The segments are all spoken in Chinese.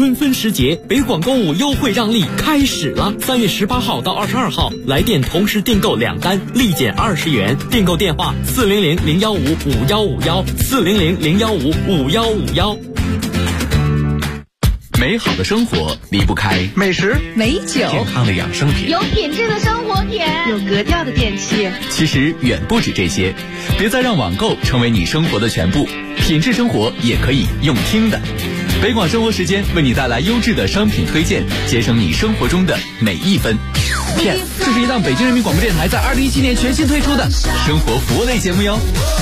春分时节，北广购物优惠让利开始了。3月18号到22号，来电同时订购2单，立减20元。订购电话400-015-5151，400-015-5151。 美好的生活离不开美食、 美酒、 健康的养生品， 有品质的生活品， 有格调的电器。 其实远不止这些，别再让网购成为你生活的全部，品质生活也可以用听的。北广生活时间为你带来优质的商品推荐，节省你生活中的每一分。Yes， 这是一档北京人民广播电台在2017年全新推出的生活服务类节目哟。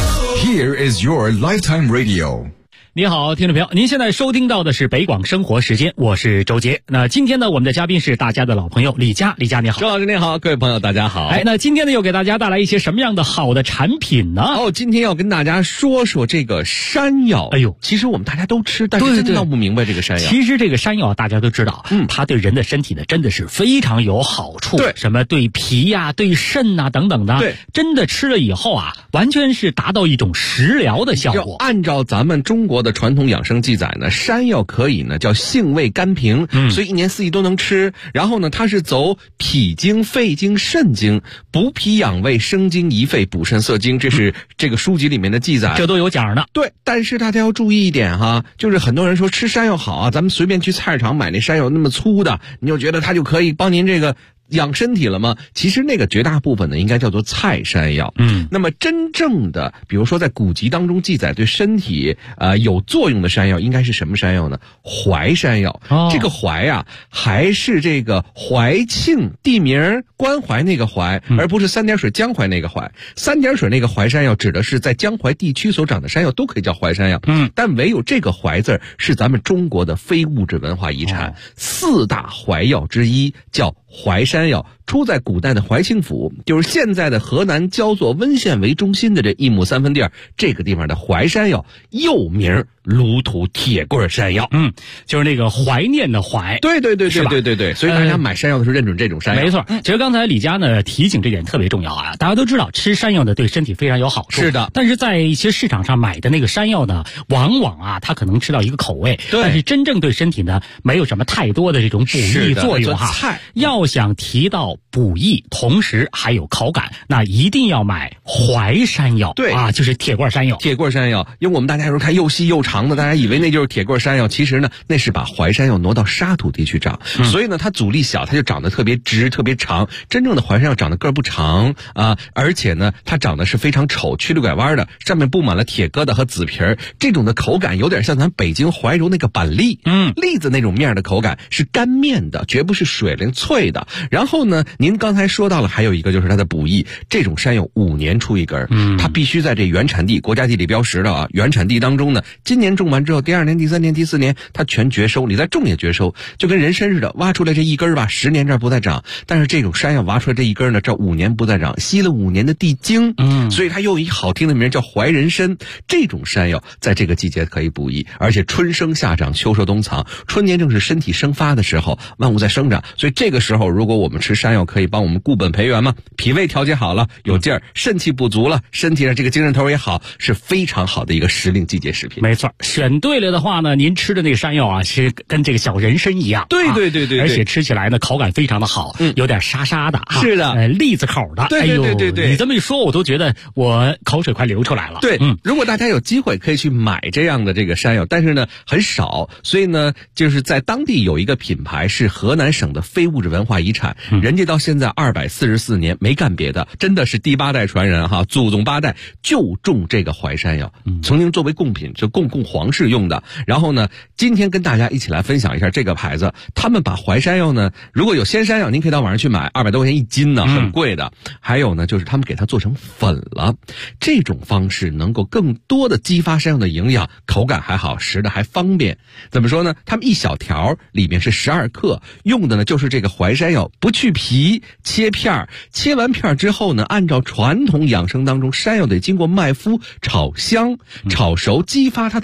Here is your lifetime radio。 你好，听众朋友，您现在收听到的是北广生活时间，我是周杰。那今天呢，我们的嘉宾是大家的老朋友李佳。李佳你好。 周老师你好，各位朋友大家好。 那今天呢又给大家带来一些什么样的好的产品呢？ 今天要跟大家说说这个山药。其实我们大家都吃，但是真的闹不明白这个山药。 其实这个山药大家都知道，它对人的身体呢真的是非常有好处。 对， 什么对脾呀、对肾啊等等的。 对， 真的吃了以后啊，完全是达到一种食疗的效果。 按照咱们中国的传统养生记载呢，山药可以呢叫性味甘平，所以一年四季都能吃。然后呢，它是走脾经、肺经、肾经，补脾养胃、生津益肺、补肾涩精，这是这个书籍里面的记载， 这都有讲的。 对，但是大家要注意一点哈，就是很多人说吃山药好啊，咱们随便去菜市场买那山药那么粗的，你就觉得它就可以帮您这个养身体了吗？其实那个绝大部分呢应该叫做菜山药。那么真正的比如说在古籍当中记载对身体有作用的山药应该是什么山药呢？淮山药。这个淮啊还是这个淮庆地名关淮那个淮，而不是三点水江淮那个淮。三点水那个淮山药指的是在江淮地区所长的山药都可以叫淮山药。但唯有这个淮字是咱们中国的非物质文化遗产，4大淮药之一，叫淮山药，出在古代的淮清府，就是现在的河南焦作温县为中心的这1亩3分地儿，这个地方的淮山药又名芦土铁棍山药。 就是那个怀念的怀。 对，所以大家买山药的时候认准这种山药。 没错，其实刚才李佳呢提醒这点特别重要啊，大家都知道吃山药呢对身体非常有好处。 是的， 但是在一些市场上买的那个山药呢，往往啊它可能吃到一个口味，但是真正对身体呢没有什么太多的这种补益作用哈。要想提到补益，同时还有口感，那一定要买淮山药。对啊，就是铁棍山药。 铁棍山药，因为我们大家有时候看又细又长的，大家以为那就是铁棍山药，其实呢那是把淮山药挪到沙土地去长，所以呢它阻力小，它就长得特别直特别长。真正的淮山药长得个儿不长啊，而且呢它长得是非常丑，曲里拐弯的，上面布满了铁疙瘩和紫皮儿，这种的口感有点像咱北京怀柔那个板栗，栗子那种面的口感，是干面的，绝不是水灵脆的。然后呢您刚才说到了还有一个就是它的补益，这种山药5年出一根，它必须在这原产地国家地理标识的原产地当中呢，今年种完之后第2年第3年第4年它全绝收，你再种也绝收，就跟人参似的，挖出来这一根吧10年这儿不再长，但是这种山药挖出来这一根呢，这5年不再长，吸了5年的地精，所以它又有一好听的名叫淮人参。这种山药在这个季节可以补益，而且春生夏长秋收冬藏，春年正是身体生发的时候，万物在生长，所以这个时候如果我们吃山药可以帮我们固本培元嘛，脾胃调节好了有劲儿，肾气补足了，身体上这个精神头也好，是非常好的一个时令季节食品。 没错，选对了的话呢，您吃的那个山药啊是跟这个小人参一样。对，而且吃起来呢口感非常的好，有点沙沙的。 是的， 栗子口的。对，你这么一说我都觉得我口水快流出来了。 对，如果大家有机会可以去买这样的这个山药，但是呢很少，所以呢就是在当地有一个品牌是河南省的非物质文化遗产，人家到现在244年没干别的，真的是第8代传人哈，祖宗8代就种这个淮山药，曾经作为贡品就供皇室用的。然后呢今天跟大家一起来分享一下这个牌子，他们把淮山药呢，如果有鲜山药您可以到网上去买，200多块钱1斤呢，很贵的。还有呢就是他们给它做成粉了，这种方式能够更多的激发山药的营养，口感还好，食的还方便。怎么说呢，他们1小条里面是12克，用的呢就是这个淮山药，不去皮，切片，切完片之后呢，按照传统养生当中山药得经过麦麸炒香炒熟，激发它的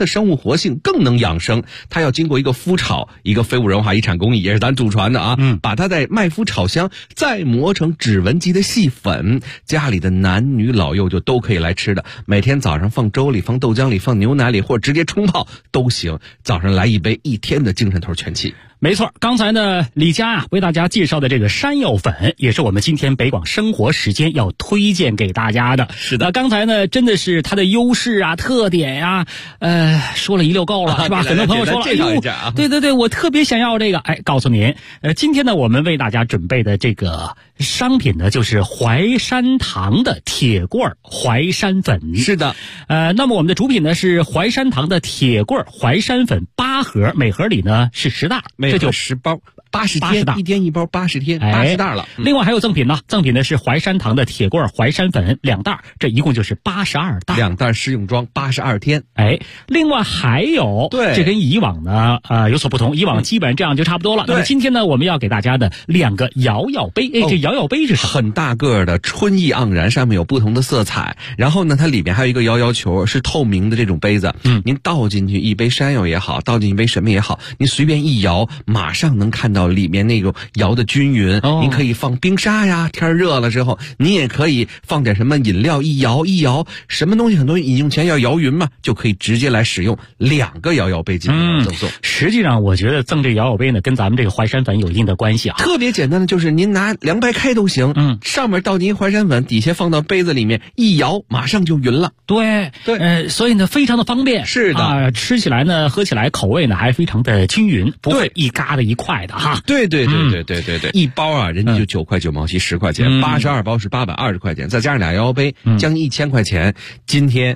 生物活性，更能养生。它要经过一个麸炒，一个非物文化遗产工艺，也是咱祖传的啊。把它在麦麸炒香，再磨成指纹级的细粉，家里的男女老幼就都可以来吃的。每天早上放粥里、放豆浆里、放牛奶里，或者直接冲泡都行。早上来一杯，一天的精神头全齐。 没错，刚才呢，李佳为大家介绍的这个山药粉，也是我们今天北广生活时间要推荐给大家的。 是的， 刚才呢，真的是它的优势啊、特点呀，说了一溜够了，是吧？很多朋友说了， 介绍一下啊， 对，我特别想要这个。告诉您，今天呢，我们为大家准备的这个商品呢，就是淮山堂的铁罐淮山粉。 是的， 那么我们的主品呢是淮山堂的铁罐淮山粉8盒，每盒里呢是10袋。 这就10包，80天，1天1包，80天，80袋了。 另外还有赠品呢，赠品呢是淮山堂的铁罐淮山粉2袋，这一共就是82袋 ，2袋试用装，82天。 另外还有， 对， 这跟以往呢有所不同，以往基本上这样就差不多了。那么今天呢，我们要给大家的2个摇摇杯，这摇摇杯是什么？ 很大个的，春意盎然，上面有不同的色彩。然后呢，它里面还有一个摇摇球，是透明的这种杯子。您倒进去一杯山药也好，倒进一杯什么也好，您随便一摇，马上能看到里面那个摇的均匀。您可以放冰沙呀，天热了之后，你也可以放点什么饮料，一摇，什么东西很多人饮用前要摇匀嘛，就可以直接来使用2个摇摇杯进行赠送。 实际上我觉得赠这摇摇杯呢，跟咱们这个淮山粉有一定的关系啊。 特别简单的就是您拿凉白开都行，上面倒进淮山粉，底下放到杯子里面一摇，马上就匀了。 对，所以呢非常的方便。 是的， 吃起来呢，喝起来口味呢还非常的均匀，不会一嘎的一块的哈。 对，一包啊，人家就9块9毛7，10块钱，82包是820块钱，再加上2摇摇杯，将近1000块钱。今天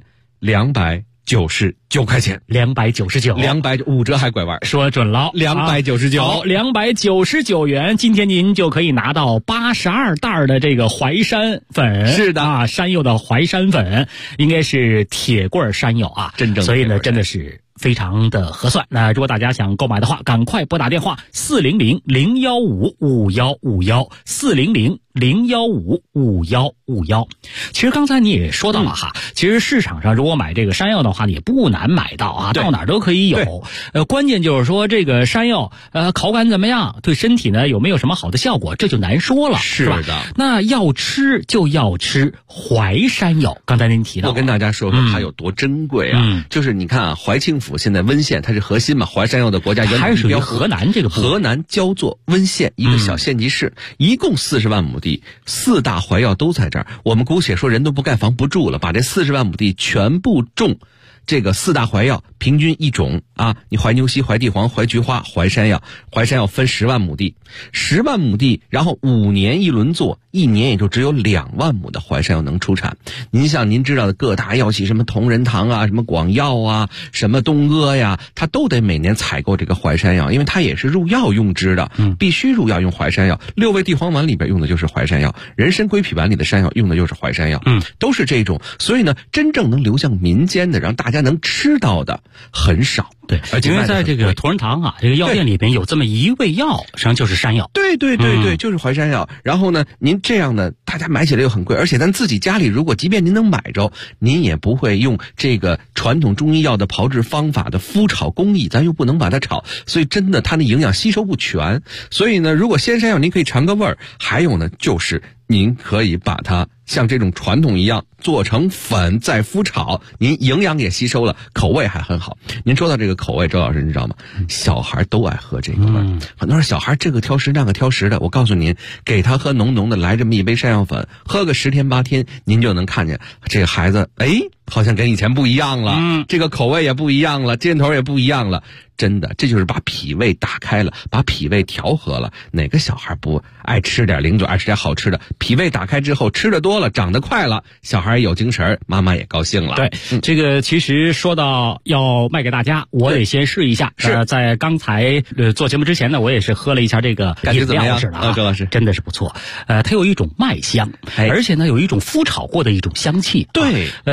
299块钱，299，5折还拐弯， 说准了 ，299， 好，299元，今天您就可以拿到82袋的这个淮山粉。 是的啊，山药的淮山粉，应该是铁棍山药啊， 真正， 所以呢，真的是非常的合算。那如果大家想购买的话，赶快拨打电话400-015-5151，400-015-5151。其实刚才你也说到了哈，其实市场上如果买这个山药的话，也不难买到啊，到哪儿都可以有。关键就是说这个山药口感怎么样，对身体呢有没有什么好的效果，这就难说了，是吧？那要吃就要吃淮山药。刚才您提到， 我跟大家说说它有多珍贵啊，就是你看啊，淮庆府现在温县它是核心嘛，淮山药的国家原还是属于河南这个部分， 河南焦作温县一个小县级市，一共40万亩地，4大淮药都在这儿。我们姑且说人都不盖房不住了，把这40万亩地全部种这个4大淮药，平均一种啊，你淮牛膝、淮地黄、淮菊花、淮山药分10万亩地，10万亩地，然后5年一轮作，一年也就只有2万亩的淮山药能出产。您像您知道的各大药企，什么同仁堂啊，什么广药啊，什么东阿呀，它都得每年采购这个淮山药，因为它也是入药用之的，必须入药用淮山药。6味地黄丸里边用的就是淮山药，人参归脾丸里的山药用的就是淮山药，都是这种。所以呢，真正能流向民间的，让大家能吃到的很少。 对，因为在这个同仁堂啊，这个药店里边有这么一味药，实际上就是山药。 对，就是淮山药。然后呢，您这样的大家买起来又很贵，而且咱自己家里如果即便您能买着，您也不会用这个传统中医药的炮制方法的麸炒工艺，咱又不能把它炒，所以真的它的营养吸收不全。所以呢，如果鲜山药您可以尝个味儿，还有呢就是您可以把它像这种传统一样做成粉再麸炒，您营养也吸收了，口味还很好。您说到这个口味，周老师你知道吗？小孩都爱喝这个味儿，很多人小孩这个挑食那个挑食的，我告诉您，给他喝浓浓的，来这么一杯山药粉，喝个10天8天，您就能看见这个孩子好像跟以前不一样了，这个口味也不一样了，劲头也不一样了。真的，这就是把脾胃打开了，把脾胃调和了。哪个小孩不爱吃点零嘴，爱吃点好吃的？脾胃打开之后，吃的多了，长得快了，小孩也有精神，妈妈也高兴了。 对，这个其实说到要卖给大家，我得先试一下。在刚才做节目之前呢，我也是喝了一下这个饮料似的啊， 周老师真的是不错。它有一种麦香，而且呢有一种麸炒过的一种香气。 对， 刚才您说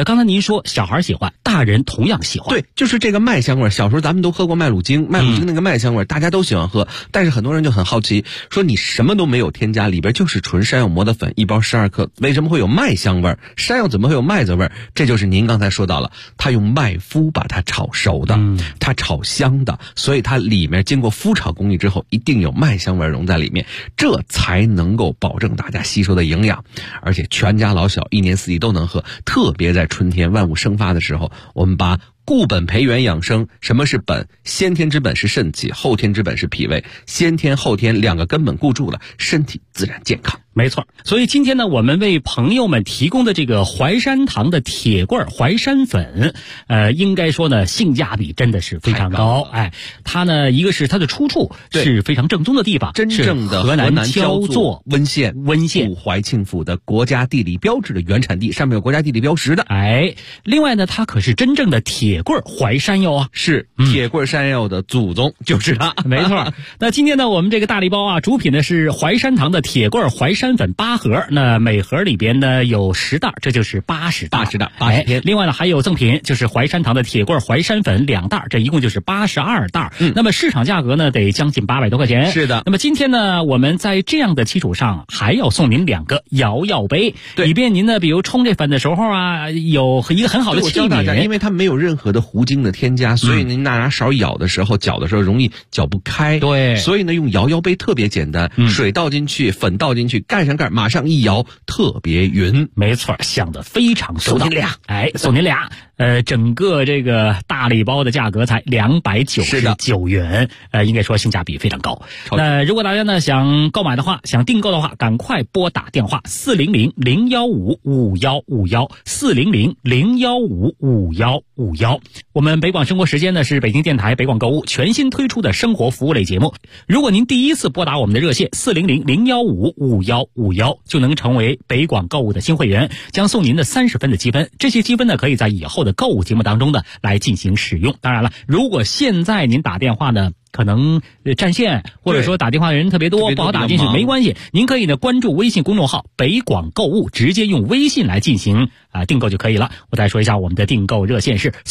说小孩喜欢，大人同样喜欢。 对，就是这个麦香味。小时候咱们都喝过麦乳精，麦乳精那个麦香味，大家都喜欢喝。但是很多人就很好奇，说你什么都没有添加，里边就是纯山药磨的粉，一包12克，为什么会有麦香味？山药怎么会有麦子味？这就是您刚才说到了，它用麦麸把它炒熟的，它炒香的，所以它里面经过麸炒工艺之后，一定有麦香味融在里面，这才能够保证大家吸收的营养，而且全家老小一年四季都能喝。特别在春天万物生发的时候，我们把固本培元养生。什么是本？先天之本是肾气，后天之本是脾胃。先天后天两个根本固住了，身体自然健康。 没错，所以今天呢，我们为朋友们提供的这个淮山堂的铁棍淮山粉，应该说呢，性价比真的是非常高。哎，它呢，一个是它的出处是非常正宗的地方， 真正的河南焦作温县驻怀庆府的国家地理标志的原产地，上面有国家地理标识的。 哎，另外呢，它可是真正的铁棍淮山药啊， 是铁棍山药的祖宗就是它， 没错。那今天呢，我们这个大礼包啊，主品呢是淮山堂的铁棍淮山粉8盒，那每盒里边呢有10袋，这就是80袋 ，80片。 另外呢还有赠品，就是淮山堂的铁棍淮山粉2袋，这一共就是82袋。那么市场价格呢得将近800多块钱。 是的。 那么今天呢，我们在这样的基础上还要送您2个摇药杯，以便您呢，比如冲这粉的时候啊，有一个很好的器皿。 因为它没有任何的糊精的添加，所以您拿勺舀的时候，搅的时候容易搅不开。 对。 所以呢，用摇杯特别简单，水倒进去，粉倒进去，盖上盖，马上一摇，特别匀。 没错，想得非常周到。送您俩。整个这个大礼包的价格才299元，应该说性价比非常高。那如果大家呢想购买的话，想订购的话，赶快拨打电话400-015-5151，400-015-5151。我们北广生活时间呢是北京电台北广购物全新推出的生活服务类节目。如果您第一次拨打我们的热线400-015-5151，就能成为北广购物的新会员，将送您的30分的积分。这些积分呢可以在以后的购物节目当中呢来进行使用。当然了，如果现在您打电话呢可能占线，或者说打电话的人特别多，不好打进去，没关系，您可以呢关注微信公众号北广购物，直接用微信来进行订购就可以了。我再说一下，我们的订购热线是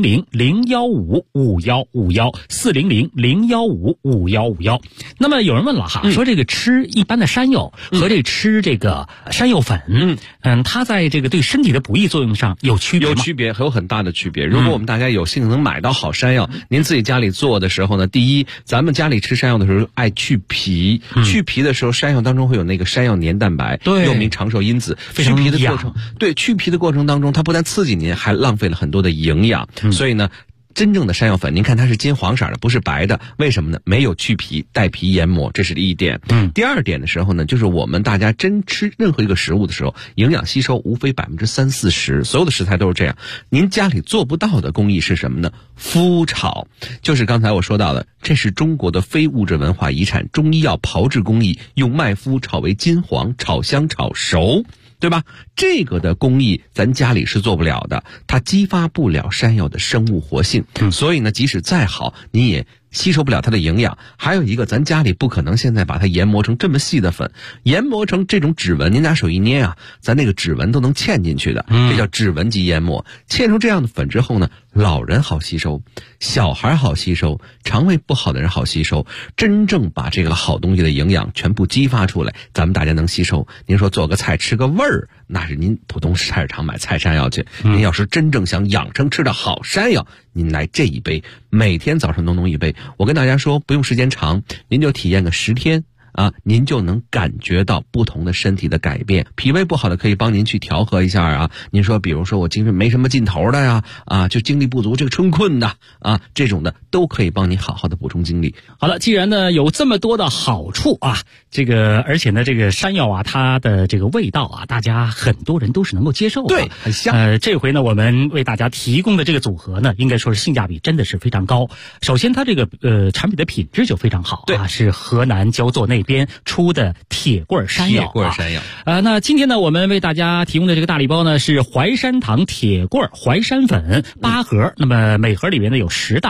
400-015-5151，400-015-5151。那么有人问了哈，说这个吃一般的山药和这吃这个山药粉，它在这个对身体的补益作用上有区别吗？ 有区别，有很大的区别。如果我们大家有幸能买到好山药，您自己家里做的时候呢，第一，咱们家里吃山药的时候爱去皮，去皮的时候山药当中会有那个山药黏蛋白，又名长寿因子。去皮的过程，去皮的过程当中，它不但刺激您，还浪费了很多的营养。所以呢，真正的山药粉，您看它是金黄色的，不是白的，为什么呢？没有去皮，带皮研磨，这是第一点。第二点的时候呢，就是我们大家真吃任何一个食物的时候，营养吸收无非30-40%，所有的食材都是这样。您家里做不到的工艺是什么呢？麸炒，就是刚才我说到的，这是中国的非物质文化遗产，中医药炮制工艺，用麦麸炒为金黄，炒香炒熟，对吧？这个的工艺咱家里是做不了的，它激发不了山药的生物活性，所以呢，即使再好，你也吸收不了它的营养。还有一个，咱家里不可能现在把它研磨成这么细的粉，研磨成这种指纹，您拿手一捏啊，咱那个指纹都能嵌进去的，这叫指纹级研磨。嵌出这样的粉之后呢，老人好吸收，小孩好吸收，肠胃不好的人好吸收，真正把这个好东西的营养全部激发出来，咱们大家能吸收。您说做个菜吃个味儿，那是您普通菜市场买菜山药去。您要是真正想养生吃的好山药，您来这一杯，每天早上浓一杯。我跟大家说，不用时间长，您就体验个10天啊，您就能感觉到不同的身体的改变。脾胃不好的可以帮您去调和一下啊。您说，比如说我精神没什么劲头的呀，就精力不足，这个春困的啊，这种的都可以帮你好好的补充精力。 好了，既然呢有这么多的好处啊，而且呢这个山药啊，它的这个味道啊，大家很多人都是能够接受的， 对，很香。 这回呢我们为大家提供的这个组合呢，应该说是性价比真的是非常高。首先它这个产品的品质就非常好啊，是河南焦作那边出的铁棍山药。那今天呢我们为大家提供的这个大礼包呢是淮山堂铁棍淮山粉8盒，那么每盒里面呢有10袋，这就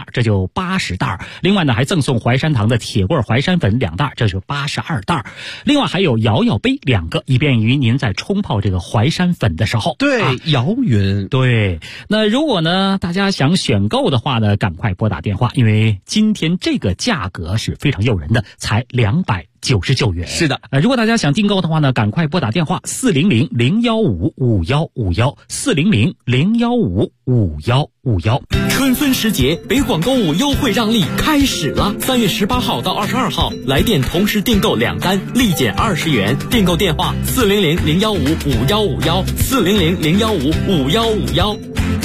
80袋。另外呢，还赠送淮山堂的铁棍淮山粉2袋，这是82袋。另外还有摇摇杯2个，以便于您在冲泡这个淮山粉的时候。 对，摇匀。 对，那如果呢大家想选购的话呢，赶快拨打电话，因为今天这个价格是非常诱人的，才299元。 是的， 如果大家想订购的话呢，赶快拨打电话400-015-5151，400-015-5151。 春分时节，北广购物优惠让利开始了。3月18号到22号，来电同时订购2单，立减20元。订购电话400-015-5151，400-015-5151。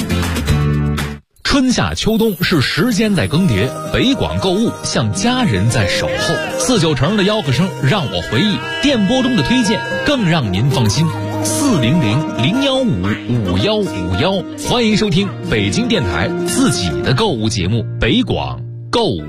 春夏秋冬是时间在更迭，北广购物像家人在守候。49成的吆喝声让我回忆，电波中的推荐更让您放心。400-015-5151，欢迎收听北京电台自己的购物节目《北广购物》。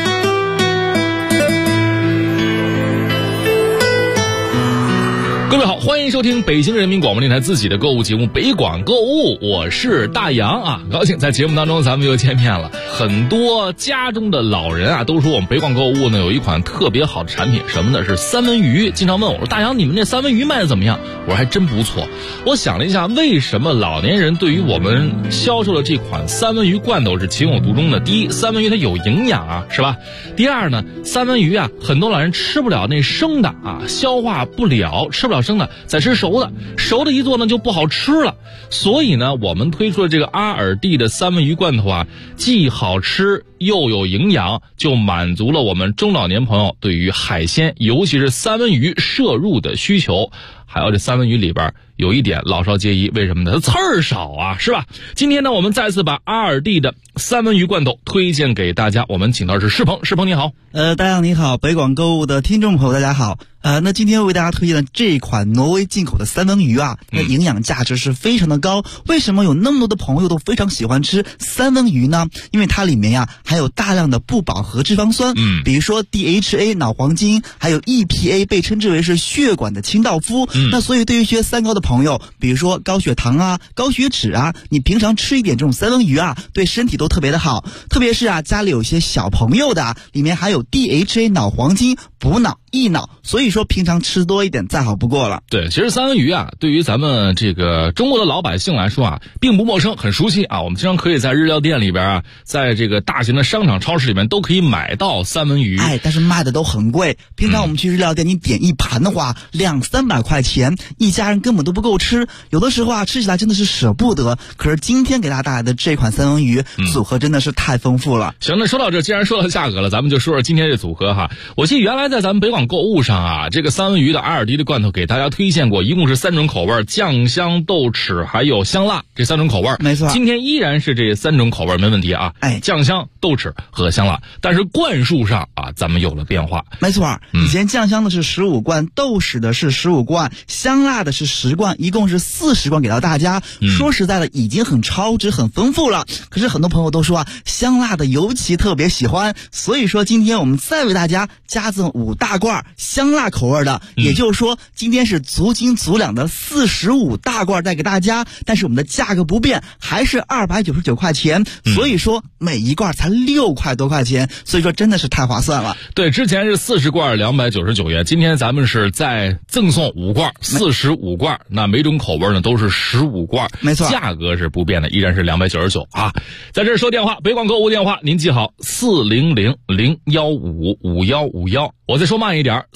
各位好，欢迎收听北京人民广播电台自己的购物节目《北广购物》，我是大洋啊，高兴在节目当中咱们又见面了。很多家中的老人啊都说我们北广购物呢有一款特别好的产品，什么呢？是三文鱼。经常问我说，大洋你们那三文鱼卖的怎么样？我说还真不错。我想了一下，为什么老年人对于我们销售的这款三文鱼罐头是情有独钟的？第一，三文鱼它有营养啊，是吧？第二呢，三文鱼啊很多老人吃不了那生的啊，消化不了，吃不了生的，再吃熟的，熟的一做呢就不好吃了。所以呢，我们推出了这个阿尔蒂的三文鱼罐头啊，既好吃又有营养，就满足了我们中老年朋友对于海鲜，尤其是三文鱼摄入的需求。还有这三文鱼里边有一点老少皆宜，为什么呢？它刺儿少啊，是吧？今天呢，我们再次把阿尔蒂的三文鱼罐头推荐给大家。我们请到的是世鹏，世鹏你好。 大家你好，北广购物的听众朋友大家好。那今天为大家推荐的这一款挪威进口的三文鱼啊，那营养价值是非常的高。为什么有那么多的朋友都非常喜欢吃三文鱼呢？因为它里面呀含有大量的不饱和脂肪酸，比如说 DHA 脑黄金，还有 EPA 被称之为是血管的清道夫。那所以对于一些三高的朋友，比如说高血糖啊、高血脂啊，你平常吃一点这种三文鱼啊，对身体都特别的好。特别是啊家里有一些小朋友的，里面还有 DHA 脑黄金，补脑益脑，所以说平常吃多一点再好不过了。 对，其实三文鱼啊，对于咱们这个中国的老百姓来说啊，并不陌生，很熟悉啊。我们经常可以在日料店里边啊，在这个大型的商场、超市里面都可以买到三文鱼。 但是卖的都很贵。平常我们去日料店，你点一盘的话，200-300块钱，一家人根本都不够吃。有的时候啊，吃起来真的是舍不得。可是今天给大家带来的这款三文鱼组合真的是太丰富了。 行，那说到这，既然说到价格了，咱们就说说今天这组合哈。我记得原来在咱们北广购物上啊，这个三文鱼的阿尔蒂的罐头给大家推荐过，一共是3种口味，酱香、豆豉还有香辣，这3种口味。 没错， 今天依然是这3种口味，没问题啊。酱香、豆豉和香辣，但是罐数上啊，咱们有了变化。 没错，以前酱香的是15罐，豆豉的是15罐，香辣的是10罐，一共是40罐给到大家。说实在的，已经很超值、很丰富了。可是很多朋友都说啊，香辣的尤其特别喜欢，所以说今天我们再为大家加赠5大罐香辣口味的，也就是说今天是足斤足两的45大罐带给大家，但是我们的价格不变，还是299块钱，所以说每一罐才6块多块钱，所以说真的是太划算了。 对，之前是40罐299元，今天咱们是再赠送5罐45罐，那每种口味呢都是15罐， 没错， 价格是不变的，依然是299啊。在这儿说电话，北广购物电话您记好，400-015-5151。我再说慢一点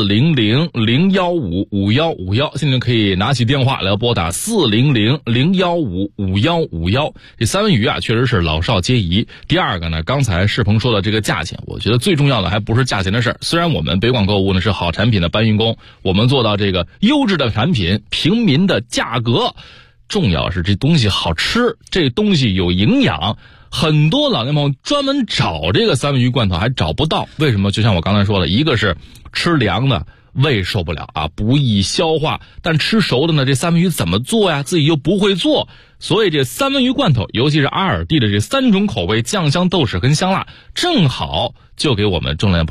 ，400-015-5151，现在可以拿起电话来拨打400-015-5151。这三文鱼啊，确实是老少皆宜。第二个呢，刚才世鹏说的这个价钱，我觉得最重要的还不是价钱的事儿。虽然我们北广购物呢是好产品的搬运工，我们做到这个优质的产品，平民的价格，重要是这东西好吃，这东西有营养。很多老年朋友专门找这个三文鱼罐头还找不到，为什么？就像我刚才说的，一个是吃凉的胃受不了啊，不易消化，但吃熟的呢，这三文鱼怎么做呀？自己又不会做，所以这三文鱼罐头，尤其是阿尔蒂的这3种口味，酱香、豆豉跟香辣，正好就给我们中年朋友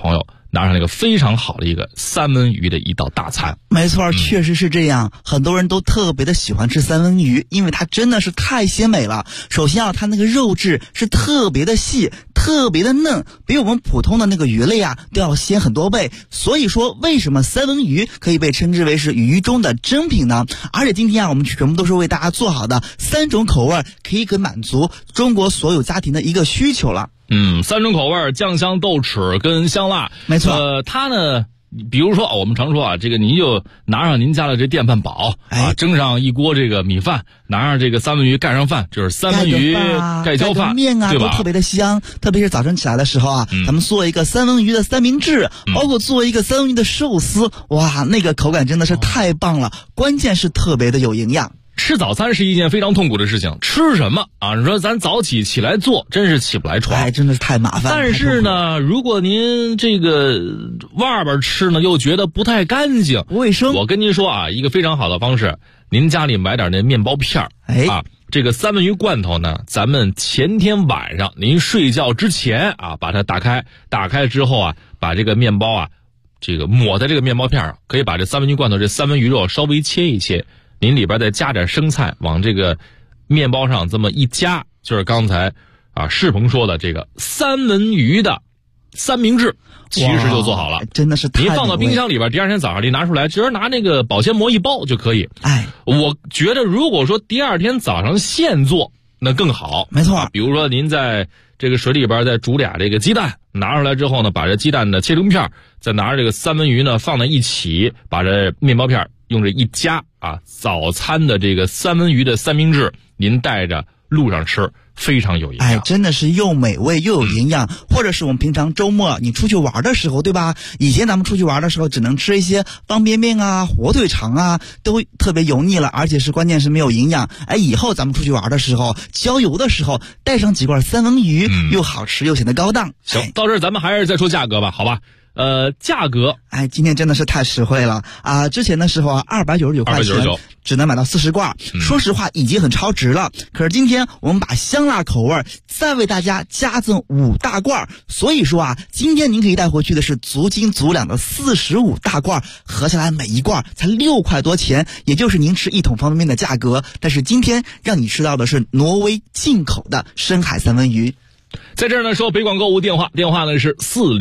拿上了一个非常好的一个三文鱼的一道大餐。 没错，确实是这样。很多人都特别的喜欢吃三文鱼，因为它真的是太鲜美了。首先啊，它那个肉质是特别的细，特别的嫩，比我们普通的那个鱼类啊都要鲜很多倍。所以说，为什么三文鱼可以被称之为是鱼中的珍品呢？而且今天啊，我们全部都是为大家做好的3种口味，可以满足中国所有家庭的一个需求了。 3种口味，酱香、豆豉跟香辣。 没错。 它呢，比如说我们常说啊，这个您就拿上您家的这电饭煲啊，蒸上一锅这个米饭，拿上这个三文鱼盖上饭，就是三文鱼盖浇饭， 面啊， 对吧？ 都特别的香。特别是早晨起来的时候啊，咱们做一个三文鱼的三明治，包括做一个三文鱼的寿司，哇，那个口感真的是太棒了。关键是特别的有营养。 吃早餐是一件非常痛苦的事情，吃什么啊？你说咱早起来做，真是起不来床， 真的是太麻烦。 但是呢，如果您这个外边吃呢，又觉得不太干净、 不卫生， 我跟您说啊，一个非常好的方式，您家里买点那面包片啊，这个三文鱼罐头呢，咱们前天晚上您睡觉之前啊，把它打开之后啊，把这个面包啊，这个抹在这个面包片上，可以把这三文鱼罐头这三文鱼肉稍微切一切。您里边再加点生菜，往这个面包上这么一夹，就是刚才世鹏说的这个三文鱼的三明治，其实就做好了。 真的是太美味。 您放到冰箱里边，第二天早上您拿出来，只是拿那个保鲜膜一包就可以。我觉得如果说第二天早上现做，那更好。 没错。 比如说您在这个水里边再煮俩这个鸡蛋，拿出来之后呢，把这鸡蛋呢切成片，再拿着这个三文鱼呢放在一起，把这面包片用这一夹啊，早餐的这个三文鱼的三明治，您带着路上吃，非常有营养。 真的是又美味又有营养。或者是我们平常周末你出去玩的时候，对吧？以前咱们出去玩的时候只能吃一些方便面啊、火腿肠啊，都特别油腻了，而且是关键是没有营养。以后咱们出去玩的时候，郊游的时候带上几罐三文鱼，又好吃又显得高档。 行，到这儿咱们还是再说价格吧，好吧？价格， 今天真的是太实惠了啊！之前的时候啊，299块钱只能买到40罐，说实话已经很超值了。可是今天我们把香辣口味再为大家加赠5大罐，所以说啊，今天您可以带回去的是足斤足两的45大罐，合下来每一罐才6块多钱，也就是您吃1桶方便面的价格。但是今天让你吃到的是挪威进口的深海三文鱼。 在这儿呢，说北广购物电话呢是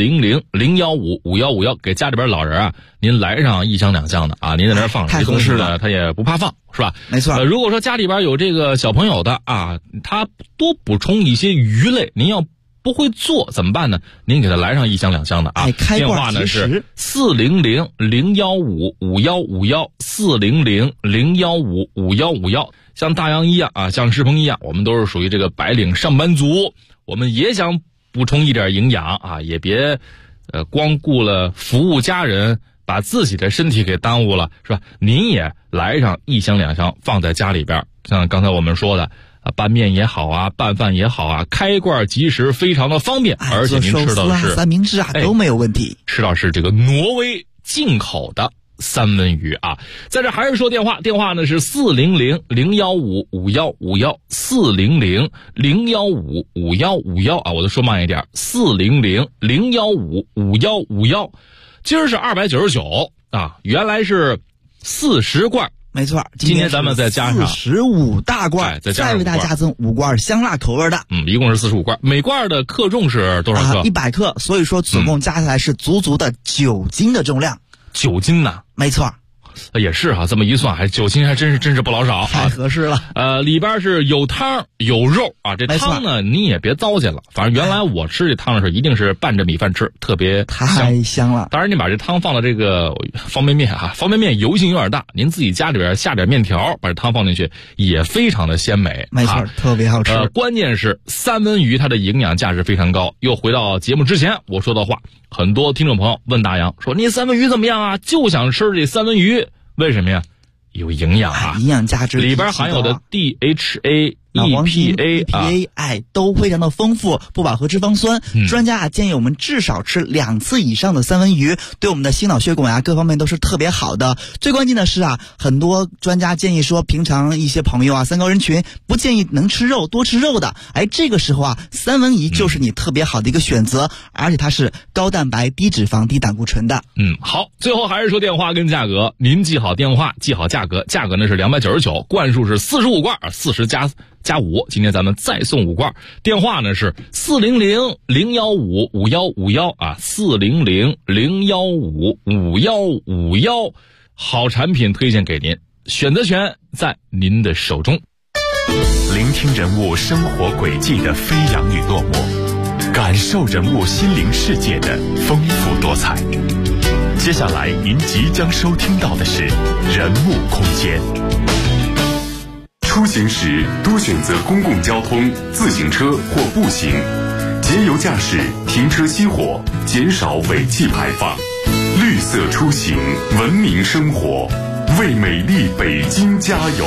400-015-5151，给家里边老人啊，您来上1箱2箱的啊，您在那儿放着，同事呢他也不怕放，是吧？ 没错。 如果说家里边有这个小朋友的啊，他多补充一些鱼类，您要不会做怎么办呢？您给他来上1箱2箱的啊。电话呢是400-015-5151，400-015-5151。像大洋一样啊，像世鹏一样，我们都是属于这个白领上班族，我们也想补充一点营养啊，也别光顾了服务家人，把自己的身体给耽误了，是吧？您也来上1箱2箱放在家里边，像刚才我们说的拌面也好啊，拌饭也好啊，开罐即食，非常的方便，而且您吃到的是三明治啊，都没有问题。 吃到是这个挪威进口的三文鱼啊。在这还是说电话呢是400-015-5151，400-015-5151啊，我都说慢一点，400-015-5151。今儿是299啊，原来是40罐。 没错， 今天咱们再加上 45大罐，再为大家加赠5罐香辣口味的， 一共是45罐，每罐的克重是多少克 ？100克，所以说总共加起来是足足的9斤的重量。 9斤呢？ 没错。 也是啊，这么一算，9斤还真是不老少， 太合适了。 里边是有汤有肉啊，这汤呢你也别糟践了，反正原来我吃这汤的时候一定是拌着米饭吃，特别太香了。 当然你把这汤放到这个方便面啊，方便面油性有点大，您自己家里边下点面条，把这汤放进去也非常的鲜美。 没错，特别好吃。 关键是三文鱼它的营养价值非常高。又回到节目之前我说的话，很多听众朋友问大洋说，你三文鱼怎么样啊？就想吃这三文鱼。为什么呀？有营养啊， 营养价值里边含有的 DHA 脑黄金、EPA 都非常的丰富，不饱和脂肪酸。专家建议我们至少吃2次以上的三文鱼，对我们的心脑血管各方面都是特别好的。最关键的是很多专家建议说，平常一些朋友三高人群不建议能吃肉，多吃肉的。这个时候三文鱼就是你特别好的一个选择，而且它是高蛋白、低脂肪、低胆固醇的。 好，最后还是说电话跟价格，您记好电话，记好价格，价格呢是299，罐数是45罐，40加5，今天咱们再送5罐。电话呢是400-015-5151，400-015-5151，好产品推荐给您，选择权在您的手中。 聆听人物生活轨迹的飞扬与落寞，感受人物心灵世界的丰富多彩。接下来您即将收听到的是人物空间。 出行时多选择公共交通、自行车或步行，节油驾驶，停车熄火，减少尾气排放。绿色出行，文明生活，为美丽北京加油。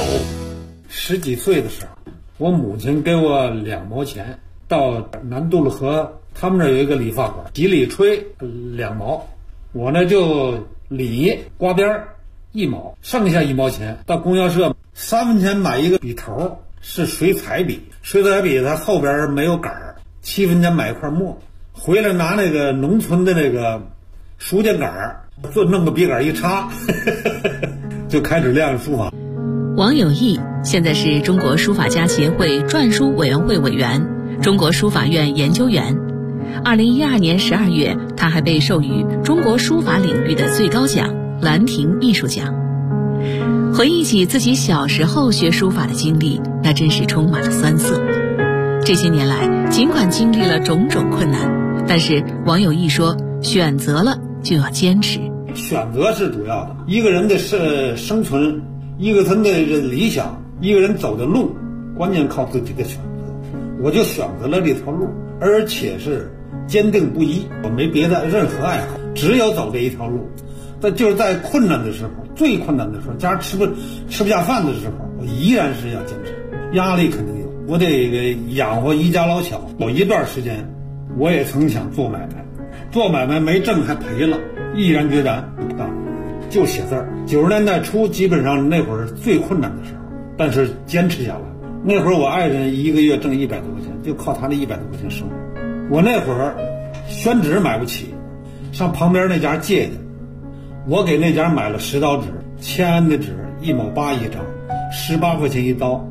10几岁的时候，我母亲给我2毛钱，到南渡了河，他们那有一个理发馆，洗理吹2毛，我呢就理刮边1毛，剩下1毛钱到供销社3分钱买一个笔头，是水彩笔，水彩笔它后边没有杆儿，7分钱买一块墨，回来拿那个农村的那个书键杆儿，就弄个笔杆一插就开始练书法。 王有义现在是中国书法家协会篆书委员会委员、中国书法院研究员。2012年12月，他还被授予中国书法领域的最高奖兰亭艺术奖。回忆起自己小时候学书法的经历，那真是充满了酸涩。这些年来，尽管经历了种种困难，但是王有义说，选择了就要坚持。 选择是主要的，一个人的生存，一个人的理想，一个人走的路，关键靠自己的选择。我就选择了这条路，而且是坚定不移，我没别的任何爱好，只有走这一条路。但就是在困难的时候，最困难的时候，家吃不下饭的时候，我依然是要坚持。压力肯定有，我得养活一家老小。有一段时间，我也曾想做买卖，做买卖没挣还赔了，毅然决然不干，就写字儿。90年代初，基本上那会儿最困难的时候，但是坚持下来。那会儿我爱人一个月挣100多块钱，就靠他那100多块钱生活。我那会儿宣纸买不起，上旁边那家借的。我给那家买了10刀纸，签安的纸1毛8一张，18块钱一刀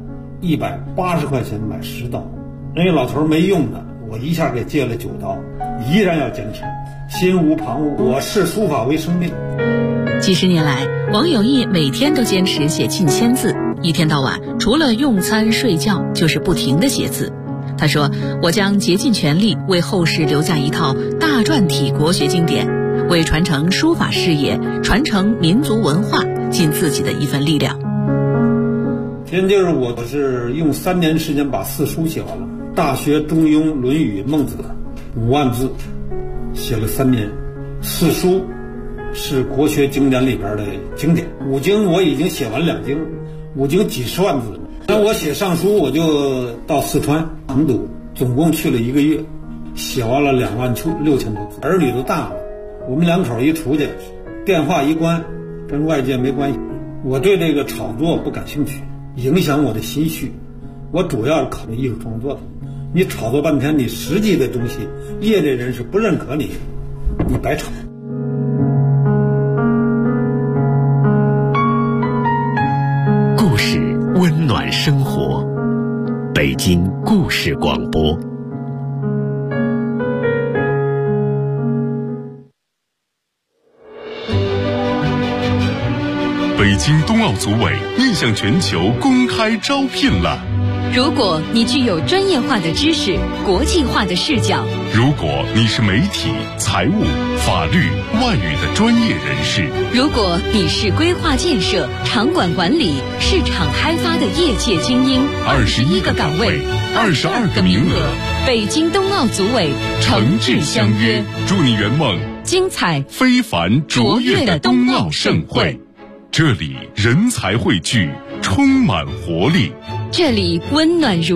，180块钱买10刀。那个老头没用的，我一下给借了9刀，依然要坚持，心无旁骛。我视书法为生命。 几十年来，王有义每天都坚持写近1000字，一天到晚除了用餐睡觉就是不停地写字。他说，我将竭尽全力为后世留下一套大篆体国学经典，为传承书法事业、传承民族文化尽自己的一份力量。 今天就是我是用3年时间把4书写完了，《大学》《中庸》《论语》《孟子》5万字，写了3年。4书是国学经典里边的经典，5经我已经写完2经，5经几十万字。那我写上书，我就到四川成都，总共去了1个月，写完了26000多字。儿女都大了，我们2口一出去，电话一关，跟外界没关系。我对这个炒作不感兴趣，影响我的心绪。我主要是考虑艺术创作的。你炒作半天，你实际的东西，业内人士不认可你，你白炒。 故事温暖生活，北京故事广播。 北京冬奥组委面向全球公开招聘了。 如果你具有专业化的知识、国际化的视角， 如果你是媒体、财务、法律、外语的专业人士， 如果你是规划建设、场馆管理、市场开发的业界精英，21个岗位，22个名额，北京冬奥组委诚挚相约， 祝你圆梦精彩非凡卓越的冬奥盛会。这里人才汇聚，充满活力， 这里温暖如